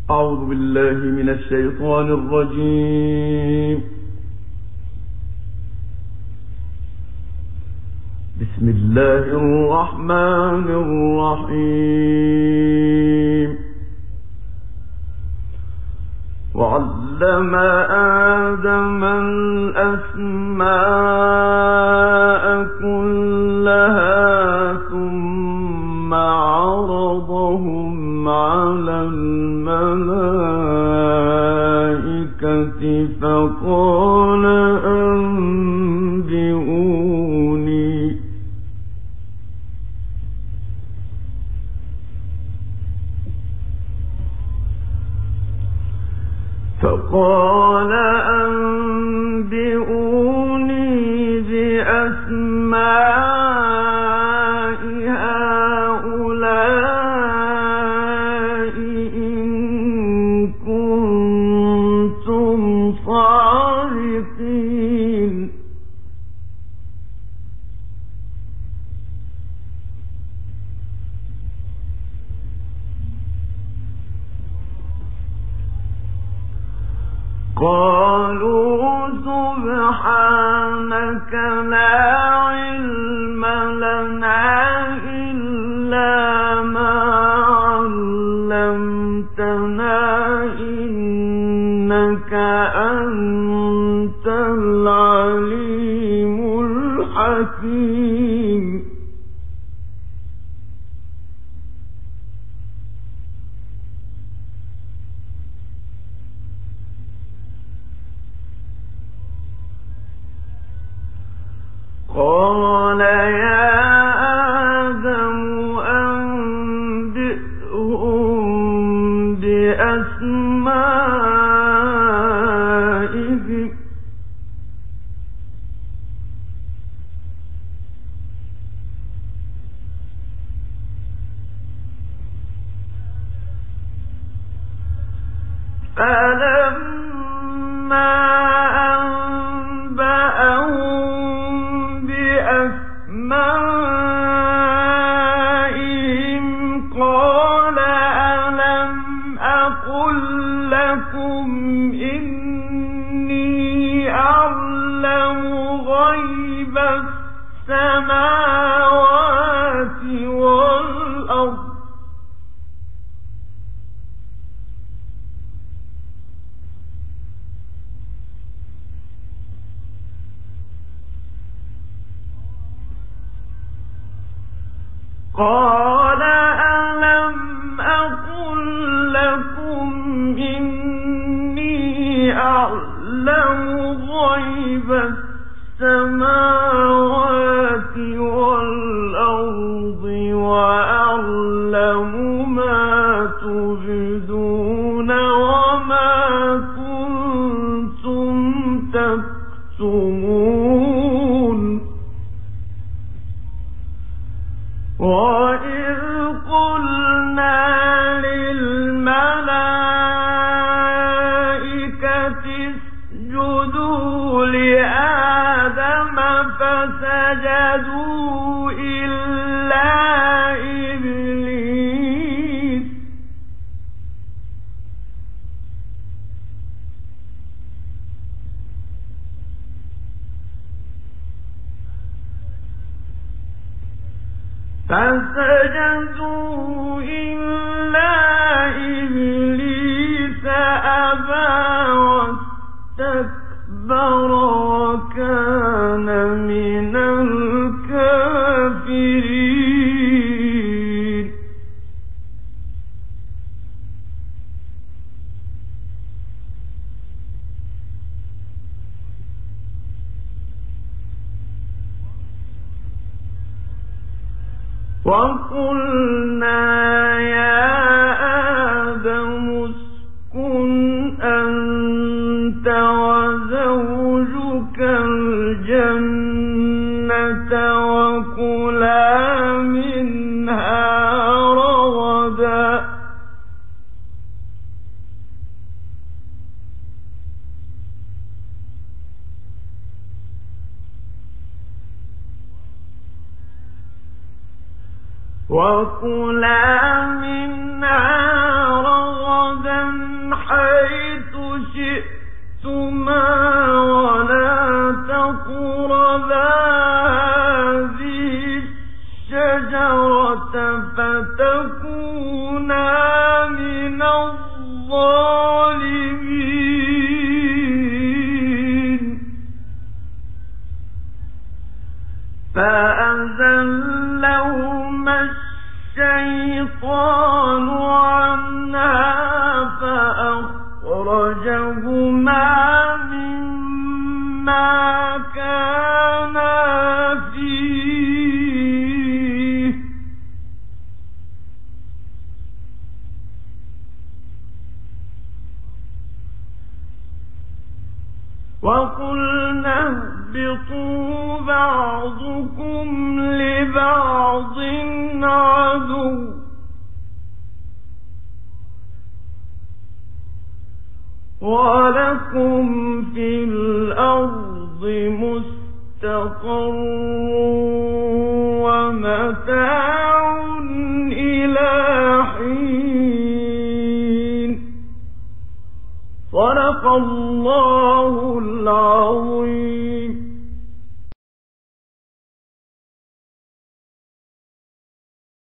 أعوذ بالله من الشيطان الرجيم. بسم الله الرحمن الرحيم. وعلم آدم الأسماء كلها ثم عرضهم على الملائكة فقال أنبئوني بأسماء هؤلاء إن كنتم صادقين. قالوا سبحانك لا علم لنا إلا ما علمتنا إنك أنت العليم الحكيم. قال يا آدم أنبئهم بأسمائهم فلما أنبأهم بأسمائهم قال ألم أقل لكم إني أعلم غيب السماوات والأرض قال ألم أقل لكم إني أعلم غيب السماوات والأرض وأعلم ما تبدون وما كنتم تكتمون. وَإِذْ قُلْنَا لِلْمَلَائِكَةِ اسْجُدُوا لِآدَمَ فَسَجَدُوا إِلَّا إِبْلِيسَ أبى واستكبر وكان من الكافرين. وقلنا يا آدم اسكن أنت وزوجك الجنة وكلا منها رغدا وكلا منها رغدا فتكونا من الظالمين فأزلهما الشيطان عنها فأخرجهما مما كانا فيه وقلنا اهبطوا بعضكم لبعض عدو ولكم في الأرض مستقر ومتاع إلى حين صدق الله